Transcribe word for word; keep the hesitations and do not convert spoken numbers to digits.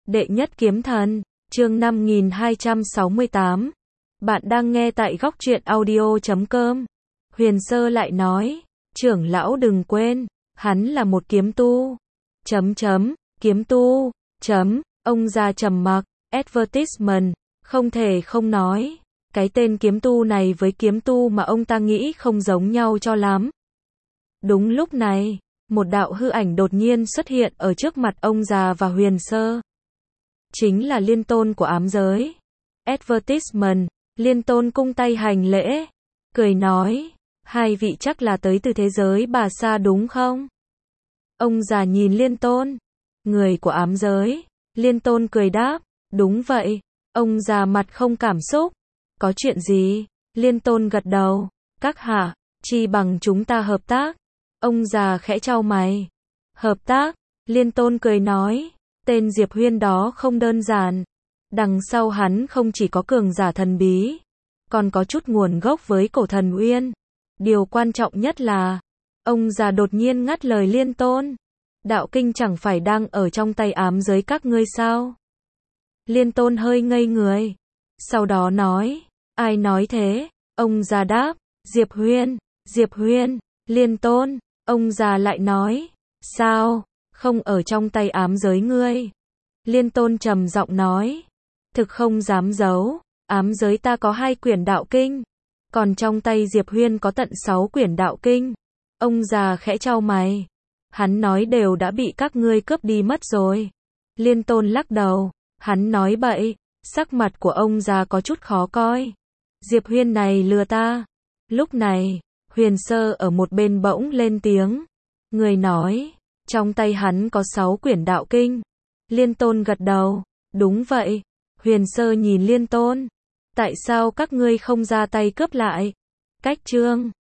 Đệ nhất kiếm thần, chương năm nghìn hai trăm sáu mươi tám. Bạn đang nghe tại góc truyện audio chấm com. Huyền Sơ lại nói, trưởng lão đừng quên, hắn là một kiếm tu. Chấm chấm, kiếm tu, chấm, ông già trầm mặc, advertisement, không thể không nói. Cái tên kiếm tu này với kiếm tu mà ông ta nghĩ không giống nhau cho lắm. Đúng lúc này, một đạo hư ảnh đột nhiên xuất hiện ở trước mặt ông già và Huyền Sơ. Chính là Liên Tôn của ám giới. Advertisement, Liên Tôn cung tay hành lễ, cười nói, hai vị chắc là tới từ thế giới Bà Sa đúng không? Ông già nhìn Liên Tôn, người của ám giới. Liên Tôn cười đáp, đúng vậy. Ông già mặt không cảm xúc, có chuyện gì? Liên Tôn gật đầu, các hạ, chi bằng chúng ta hợp tác. Ông già khẽ chau mày. Hợp tác? Liên Tôn cười nói, tên Diệp Huyên đó không đơn giản. Đằng sau hắn không chỉ có cường giả thần bí, còn có chút nguồn gốc với cổ thần Uyên. Điều quan trọng nhất là, ông già đột nhiên ngắt lời Liên Tôn. Đạo kinh chẳng phải đang ở trong tay ám giới các ngươi sao? Liên Tôn hơi ngây người. Sau đó nói, ai nói thế? Ông già đáp, Diệp Huyên, Diệp Huyên. Liên Tôn, ông già lại nói, sao, không ở trong tay ám giới ngươi? Liên Tôn trầm giọng nói, thực không dám giấu, ám giới ta có hai quyển đạo kinh, còn trong tay Diệp Huyên có tận sáu quyển đạo kinh. Ông già khẽ chau mày, hắn nói đều đã bị các ngươi cướp đi mất rồi. Liên Tôn lắc đầu, hắn nói bậy. Sắc mặt của ông già có chút khó coi. Diệp Huyên này lừa ta. Lúc này, Huyền Sơ ở một bên bỗng lên tiếng. Người nói, trong tay hắn có sáu quyển đạo kinh. Liên Tôn gật đầu, đúng vậy. Huyền Sơ nhìn Liên Tôn, tại sao các ngươi không ra tay cướp lại? Cách chương